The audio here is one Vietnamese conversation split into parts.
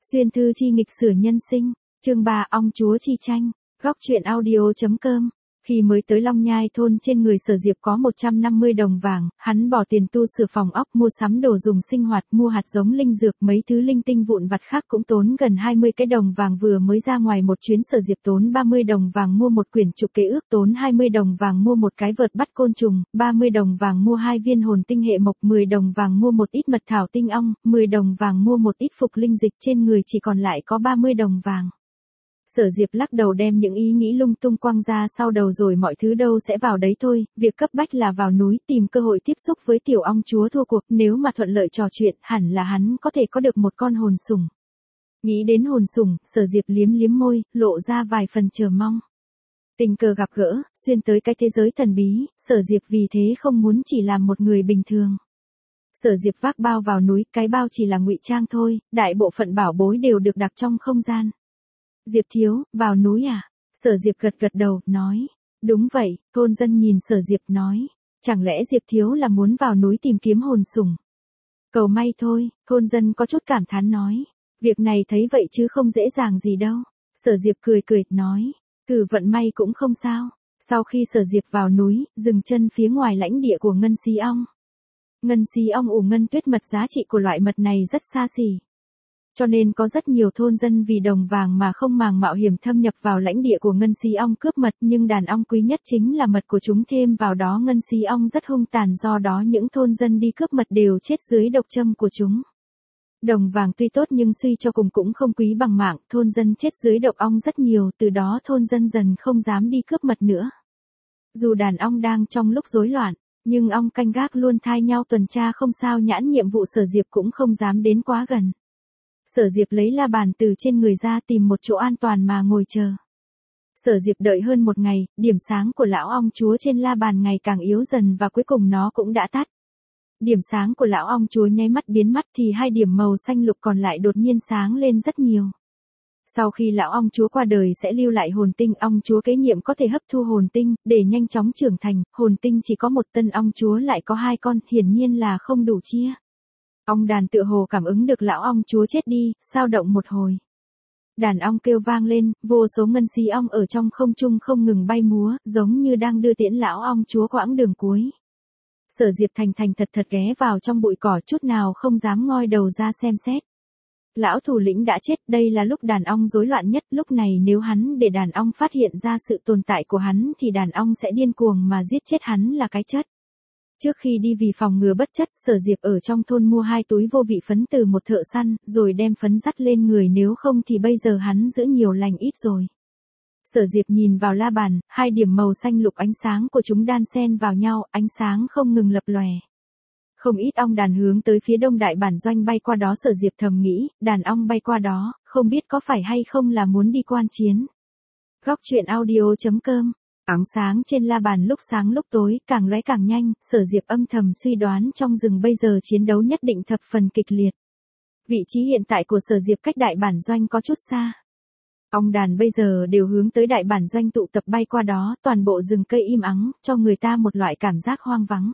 Xuyên thư chi nghịch sửa nhân sinh, chương 3 ong chúa chi tranh, góc truyện audio.com. Khi mới tới Long Nhai thôn trên người Sở Diệp có 150 đồng vàng, hắn bỏ tiền tu sửa phòng ốc, mua sắm đồ dùng sinh hoạt, mua hạt giống linh dược, mấy thứ linh tinh vụn vặt khác cũng tốn gần 20 cái đồng vàng. Vừa mới ra ngoài một chuyến Sở Diệp tốn 30 đồng vàng mua một quyển trục kế ước, tốn 20 đồng vàng mua một cái vợt bắt côn trùng, 30 đồng vàng mua 2 viên hồn tinh hệ mộc, 10 đồng vàng mua một ít mật thảo tinh ong, 10 đồng vàng mua một ít phục linh dịch, trên người chỉ còn lại có 30 đồng vàng. Sở Diệp lắc đầu đem những ý nghĩ lung tung quăng ra sau đầu, rồi mọi thứ đâu sẽ vào đấy thôi, việc cấp bách là vào núi tìm cơ hội tiếp xúc với tiểu ong chúa thua cuộc, nếu mà thuận lợi trò chuyện, hẳn là hắn có thể có được một con hồn sủng. Nghĩ đến hồn sủng, Sở Diệp liếm liếm môi, lộ ra vài phần chờ mong. Tình cờ gặp gỡ, xuyên tới cái thế giới thần bí, Sở Diệp vì thế không muốn chỉ làm một người bình thường. Sở Diệp vác bao vào núi, cái bao chỉ là ngụy trang thôi, đại bộ phận bảo bối đều được đặt trong không gian. Diệp thiếu, vào núi à? Sở Diệp gật gật đầu, nói. Đúng vậy, thôn dân nhìn Sở Diệp nói. Chẳng lẽ Diệp thiếu là muốn vào núi tìm kiếm hồn sủng? Cầu may thôi, thôn dân có chút cảm thán nói. Việc này thấy vậy chứ không dễ dàng gì đâu. Sở Diệp cười cười, nói. Cử vận may cũng không sao. Sau khi Sở Diệp vào núi, dừng chân phía ngoài lãnh địa của ngân xí ong. Ngân xí ong ủ ngân tuyết mật, giá trị của loại mật này rất xa xỉ. Cho nên có rất nhiều thôn dân vì đồng vàng mà không màng mạo hiểm thâm nhập vào lãnh địa của ngân xí ong cướp mật, nhưng đàn ong quý nhất chính là mật của chúng, thêm vào đó ngân xí ong rất hung tàn, do đó những thôn dân đi cướp mật đều chết dưới độc châm của chúng. Đồng vàng tuy tốt nhưng suy cho cùng cũng không quý bằng mạng, thôn dân chết dưới độc ong rất nhiều, từ đó thôn dân dần không dám đi cướp mật nữa. Dù đàn ong đang trong lúc rối loạn, nhưng ong canh gác luôn thay nhau tuần tra không sao nhãn, nhiệm vụ Sở Diệp cũng không dám đến quá gần. Sở Diệp lấy la bàn từ trên người ra, tìm một chỗ an toàn mà ngồi chờ. Sở Diệp đợi hơn một ngày, điểm sáng của lão ong chúa trên la bàn ngày càng yếu dần và cuối cùng nó cũng đã tắt. Điểm sáng của lão ong chúa nháy mắt biến mất thì hai điểm màu xanh lục còn lại đột nhiên sáng lên rất nhiều. Sau khi lão ong chúa qua đời sẽ lưu lại hồn tinh, ong chúa kế nhiệm có thể hấp thu hồn tinh để nhanh chóng trưởng thành, hồn tinh chỉ có một tân, ong chúa lại có 2 con, hiển nhiên là không đủ chia. Ong đàn tựa hồ cảm ứng được lão ong chúa chết đi, sao động một hồi. Đàn ong kêu vang lên, vô số ngân xí ong ở trong không trung không ngừng bay múa, giống như đang đưa tiễn lão ong chúa quãng đường cuối. Sở Diệp thành thật ghé vào trong bụi cỏ, chút nào không dám ngoi đầu ra xem xét. Lão thủ lĩnh đã chết, đây là lúc đàn ong rối loạn nhất, lúc này nếu hắn để đàn ong phát hiện ra sự tồn tại của hắn thì đàn ong sẽ điên cuồng mà giết chết hắn là cái chất. Trước khi đi vì phòng ngừa bất chất, Sở Diệp ở trong thôn mua 2 túi vô vị phấn từ một thợ săn, rồi đem phấn dắt lên người, nếu không thì bây giờ hắn giữ nhiều lành ít rồi. Sở Diệp nhìn vào la bàn, 2 điểm màu xanh lục, ánh sáng của chúng đan xen vào nhau, ánh sáng không ngừng lập lòe. Không ít ong đàn hướng tới phía đông đại bản doanh bay qua đó, Sở Diệp thầm nghĩ, đàn ong bay qua đó, không biết có phải hay không là muốn đi quan chiến. Góc truyện audio.com. Ánh sáng trên la bàn lúc sáng lúc tối, càng lóe càng nhanh, Sở Diệp âm thầm suy đoán trong rừng bây giờ chiến đấu nhất định thập phần kịch liệt. Vị trí hiện tại của Sở Diệp cách đại bản doanh có chút xa. Ong đàn bây giờ đều hướng tới đại bản doanh tụ tập bay qua đó, toàn bộ rừng cây im ắng, cho người ta một loại cảm giác hoang vắng.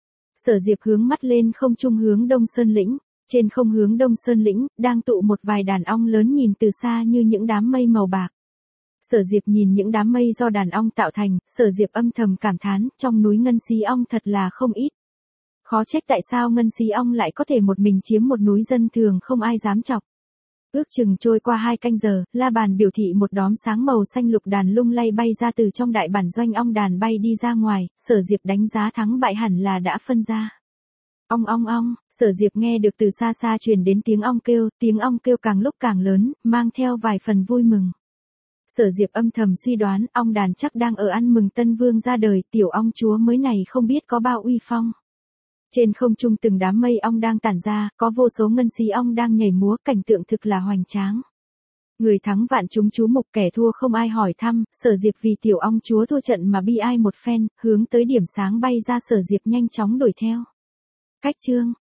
Sở Diệp hướng mắt lên không trung hướng Đông Sơn Lĩnh, trên không hướng Đông Sơn Lĩnh, đang tụ một vài đàn ong lớn, nhìn từ xa như những đám mây màu bạc. Sở Diệp nhìn những đám mây do đàn ong tạo thành, Sở Diệp âm thầm cảm thán, trong núi ngân xí ong thật là không ít. Khó trách tại sao ngân xí ong lại có thể một mình chiếm một núi, dân thường không ai dám chọc. Ước chừng trôi qua 2 canh giờ, la bàn biểu thị một đóm sáng màu xanh lục đàn lung lay bay ra từ trong đại bản doanh, ong đàn bay đi ra ngoài, Sở Diệp đánh giá thắng bại hẳn là đã phân ra. Ong ong ong, Sở Diệp nghe được từ xa xa truyền đến tiếng ong kêu càng lúc càng lớn, mang theo vài phần vui mừng. Sở Diệp âm thầm suy đoán, ong đàn chắc đang ở ăn mừng tân vương ra đời, tiểu ong chúa mới này không biết có bao uy phong. Trên không trung từng đám mây ong đang tản ra, có vô số ngân xí ong đang nhảy múa, cảnh tượng thực là hoành tráng. Người thắng vạn chúng chú mục, kẻ thua không ai hỏi thăm, Sở Diệp vì tiểu ong chúa thua trận mà bi ai một phen, hướng tới điểm sáng bay ra, Sở Diệp nhanh chóng đuổi theo. Cách chương